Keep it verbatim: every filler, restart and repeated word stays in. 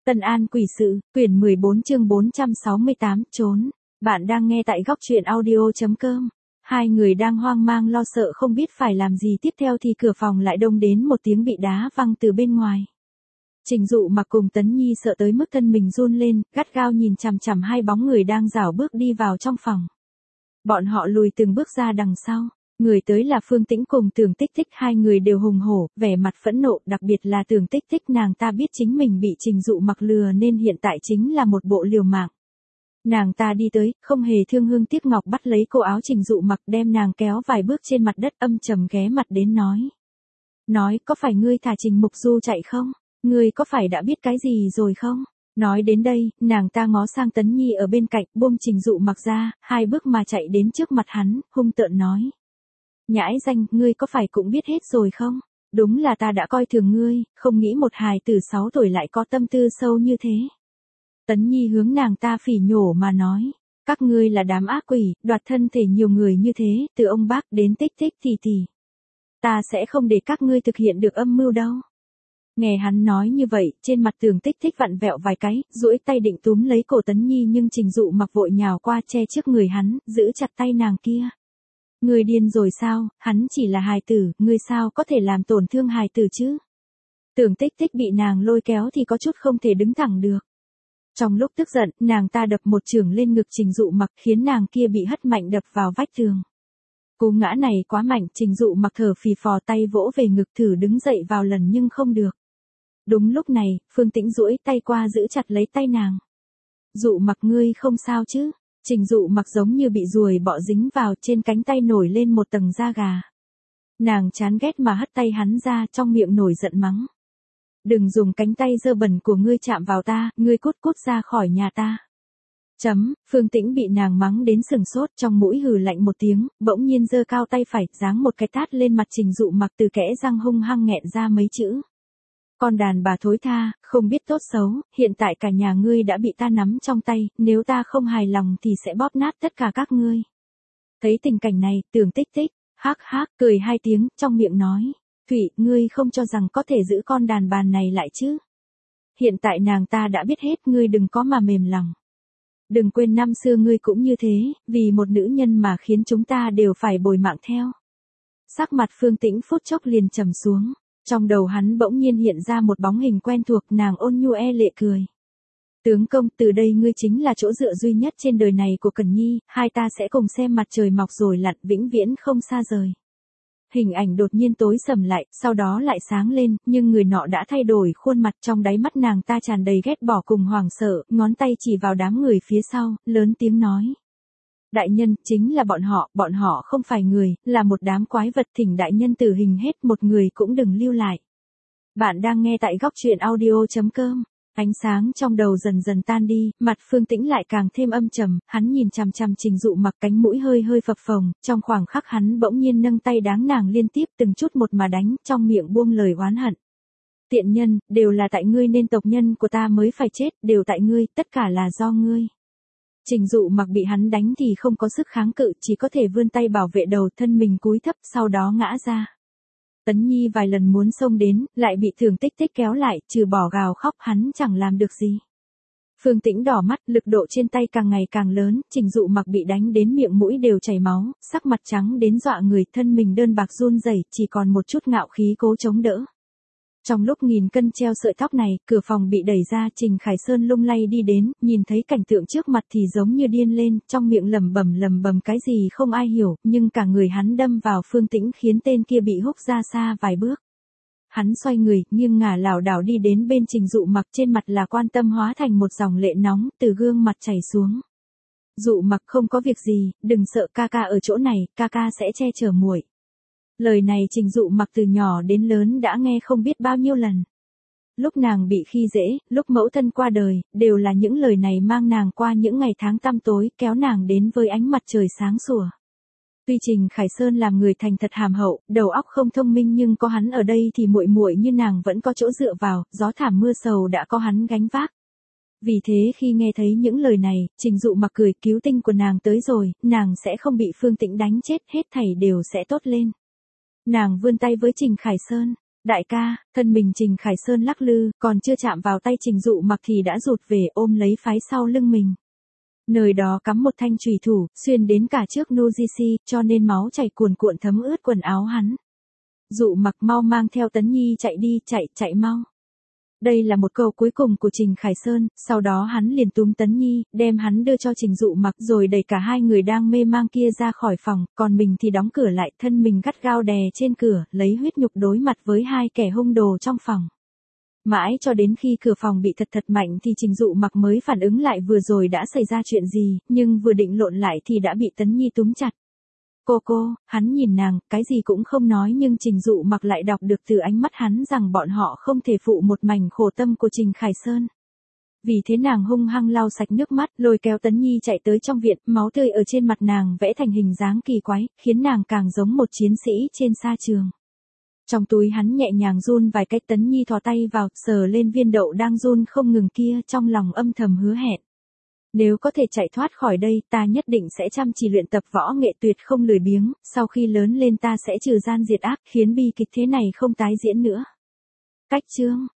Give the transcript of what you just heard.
Tân An Quỷ Sự, quyển mười bốn chương bốn trăm sáu mươi tám, trốn. Bạn đang nghe tại góc truyện audio.com. Hai người đang hoang mang lo sợ không biết phải làm gì tiếp theo thì cửa phòng lại đông đến một tiếng bị đá văng từ bên ngoài. Trình Dụ Mặc cùng Tấn Nhi sợ tới mức thân mình run lên, gắt gao nhìn chằm chằm hai bóng người đang rảo bước đi vào trong phòng. Bọn họ lùi từng bước ra đằng sau. Người tới là Phương Tĩnh cùng Tưởng Tích Tích, hai người đều hùng hổ, vẻ mặt phẫn nộ, đặc biệt là Tưởng Tích Tích, nàng ta biết chính mình bị Trình Dụ Mặc lừa nên hiện tại chính là một bộ liều mạng. Nàng ta đi tới, không hề thương hương tiếc ngọc bắt lấy cổ áo Trình Dụ Mặc đem nàng kéo vài bước trên mặt đất, âm trầm ghé mặt đến nói. Nói, có phải ngươi thả Trình Mục Du chạy không? Ngươi có phải đã biết cái gì rồi không? Nói đến đây, nàng ta ngó sang Tấn Nhi ở bên cạnh, buông Trình Dụ Mặc ra, hai bước mà chạy đến trước mặt hắn, hung tợn nói. Nhãi danh, ngươi có phải cũng biết hết rồi không? Đúng là ta đã coi thường ngươi, không nghĩ một hài tử sáu tuổi lại có tâm tư sâu như thế. Tấn Nhi hướng nàng ta phỉ nhổ mà nói, các ngươi là đám ác quỷ, đoạt thân thể nhiều người như thế, từ ông bác đến Tích Tích tỷ tỷ. Ta sẽ không để các ngươi thực hiện được âm mưu đâu. Nghe hắn nói như vậy, trên mặt Tưởng Tích Tích vặn vẹo vài cái, duỗi tay định túm lấy cổ Tấn Nhi nhưng Trình Dụ Mặc vội nhào qua che trước người hắn, giữ chặt tay nàng kia. Ngươi điên rồi sao, hắn chỉ là hài tử, ngươi sao có thể làm tổn thương hài tử chứ? Tưởng Tích Tích bị nàng lôi kéo thì có chút không thể đứng thẳng được. Trong lúc tức giận, nàng ta đập một chưởng lên ngực Trình Dụ Mặc khiến nàng kia bị hất mạnh đập vào vách tường. Cú ngã này quá mạnh, Trình Dụ Mặc thở phì phò tay vỗ về ngực thử đứng dậy vào lần nhưng không được. Đúng lúc này, Phương Tĩnh duỗi tay qua giữ chặt lấy tay nàng. Dụ Mặc ngươi không sao chứ? Trình Dụ Mặc giống như bị ruồi bọ dính vào, trên cánh tay nổi lên một tầng da gà. Nàng chán ghét mà hất tay hắn ra, trong miệng nổi giận mắng. Đừng dùng cánh tay dơ bẩn của ngươi chạm vào ta, ngươi cút cút ra khỏi nhà ta. Chấm, Phương Tĩnh bị nàng mắng đến sừng sốt, trong mũi hừ lạnh một tiếng, bỗng nhiên giơ cao tay phải, giáng một cái tát lên mặt Trình Dụ Mặc, từ kẽ răng hung hăng nghẹn ra mấy chữ. Con đàn bà thối tha, không biết tốt xấu, hiện tại cả nhà ngươi đã bị ta nắm trong tay, nếu ta không hài lòng thì sẽ bóp nát tất cả các ngươi. Thấy tình cảnh này, Tưởng Tích Tích, hắc hắc, cười hai tiếng, trong miệng nói, Thủy, ngươi không cho rằng có thể giữ con đàn bà này lại chứ. Hiện tại nàng ta đã biết hết, ngươi đừng có mà mềm lòng. Đừng quên năm xưa ngươi cũng như thế, vì một nữ nhân mà khiến chúng ta đều phải bồi mạng theo. Sắc mặt Phương Tĩnh phút chốc liền trầm xuống. Trong đầu hắn bỗng nhiên hiện ra một bóng hình quen thuộc, nàng ôn nhu e lệ cười. Tướng công, từ đây ngươi chính là chỗ dựa duy nhất trên đời này của Cần Nhi, hai ta sẽ cùng xem mặt trời mọc rồi lặn, vĩnh viễn không xa rời. Hình ảnh đột nhiên tối sầm lại, sau đó lại sáng lên, nhưng người nọ đã thay đổi khuôn mặt, trong đáy mắt nàng ta tràn đầy ghét bỏ cùng hoảng sợ, ngón tay chỉ vào đám người phía sau, lớn tiếng nói. Đại nhân, chính là bọn họ, bọn họ không phải người, là một đám quái vật, thỉnh đại nhân tử hình hết, một người cũng đừng lưu lại. Bạn đang nghe tại góc truyện audio.com. Ánh sáng trong đầu dần dần tan đi, mặt Phương Tĩnh lại càng thêm âm trầm, hắn nhìn chằm chằm Trình Dụ Mặc, cánh mũi hơi hơi phập phồng, trong khoảng khắc hắn bỗng nhiên nâng tay đáng nàng liên tiếp từng chút một mà đánh, trong miệng buông lời oán hận. Tiện nhân, đều là tại ngươi nên tộc nhân của ta mới phải chết, đều tại ngươi, tất cả là do ngươi. Trình Dụ Mặc bị hắn đánh thì không có sức kháng cự, chỉ có thể vươn tay bảo vệ đầu, thân mình cúi thấp, sau đó ngã ra. Tấn Nhi vài lần muốn xông đến, lại bị Tưởng Tích Tích kéo lại, trừ bỏ gào khóc hắn chẳng làm được gì. Phương Tĩnh đỏ mắt, lực độ trên tay càng ngày càng lớn, Trình Dụ Mặc bị đánh đến miệng mũi đều chảy máu, sắc mặt trắng đến dọa người, thân mình đơn bạc run rẩy, chỉ còn một chút ngạo khí cố chống đỡ. Trong lúc nghìn cân treo sợi tóc này, cửa phòng bị đẩy ra, Trình Khải Sơn lung lay đi đến, nhìn thấy cảnh tượng trước mặt thì giống như điên lên, trong miệng lẩm bẩm lẩm bẩm cái gì không ai hiểu, nhưng cả người hắn đâm vào Phương Tĩnh khiến tên kia bị húc ra xa vài bước. Hắn xoay người, nghiêng ngả lảo đảo đi đến bên Trình Dụ Mặc, trên mặt là quan tâm hóa thành một dòng lệ nóng, từ gương mặt chảy xuống. Dụ Mặc không có việc gì, đừng sợ, ca ca ở chỗ này, ca ca sẽ che chở muội. Lời này Trình Dụ Mặc từ nhỏ đến lớn đã nghe không biết bao nhiêu lần. Lúc nàng bị khi dễ, lúc mẫu thân qua đời, đều là những lời này mang nàng qua những ngày tháng tăm tối, kéo nàng đến với ánh mặt trời sáng sủa. Tuy Trình Khải Sơn làm người thành thật hàm hậu, đầu óc không thông minh nhưng có hắn ở đây thì muội muội như nàng vẫn có chỗ dựa vào, gió thảm mưa sầu đã có hắn gánh vác. Vì thế khi nghe thấy những lời này, Trình Dụ Mặc cười, cứu tinh của nàng tới rồi, nàng sẽ không bị Phương Tĩnh đánh chết, hết thảy đều sẽ tốt lên. Nàng vươn tay với Trình Khải Sơn. Đại ca, thân mình Trình Khải Sơn lắc lư, còn chưa chạm vào tay Trình Dụ Mặc thì đã rụt về ôm lấy phái sau lưng mình. Nơi đó cắm một thanh chùy thủ, xuyên đến cả trước Nujisi, cho nên máu chảy cuồn cuộn thấm ướt quần áo hắn. Dụ Mặc mau mang theo Tấn Nhi chạy đi, chạy, chạy mau. Đây là một câu cuối cùng của Trình Khải Sơn, sau đó hắn liền túm Tấn Nhi, đem hắn đưa cho Trình Dụ Mặc rồi đẩy cả hai người đang mê mang kia ra khỏi phòng, còn mình thì đóng cửa lại, thân mình gắt gao đè trên cửa, lấy huyết nhục đối mặt với hai kẻ hung đồ trong phòng. Mãi cho đến khi cửa phòng bị thật thật mạnh thì Trình Dụ Mặc mới phản ứng lại vừa rồi đã xảy ra chuyện gì, nhưng vừa định lộn lại thì đã bị Tấn Nhi túm chặt. Cô cô, hắn nhìn nàng, cái gì cũng không nói nhưng Trình Dụ Mặc lại đọc được từ ánh mắt hắn rằng bọn họ không thể phụ một mảnh khổ tâm của Trình Khải Sơn. Vì thế nàng hung hăng lau sạch nước mắt, lôi kéo Tấn Nhi chạy tới trong viện, máu tươi ở trên mặt nàng vẽ thành hình dáng kỳ quái, khiến nàng càng giống một chiến sĩ trên sa trường. Trong túi hắn nhẹ nhàng run vài cách, Tấn Nhi thò tay vào, sờ lên viên đậu đang run không ngừng kia, trong lòng âm thầm hứa hẹn. Nếu có thể chạy thoát khỏi đây, ta nhất định sẽ chăm chỉ luyện tập võ nghệ tuyệt không lười biếng, sau khi lớn lên ta sẽ trừ gian diệt ác, khiến bi kịch thế này không tái diễn nữa. Cách chương